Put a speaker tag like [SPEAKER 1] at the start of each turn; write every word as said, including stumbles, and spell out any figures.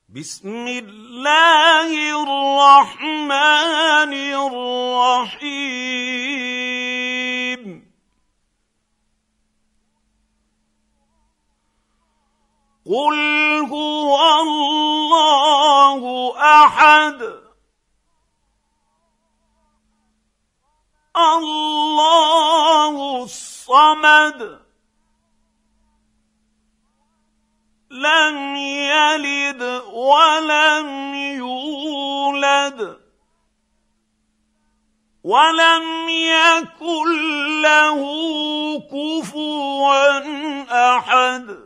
[SPEAKER 1] بسم الله الرحمن الرحيم قل هو الله أحد الله الصمد لم يلد ولم يولد ولم يكن له كفوا أحد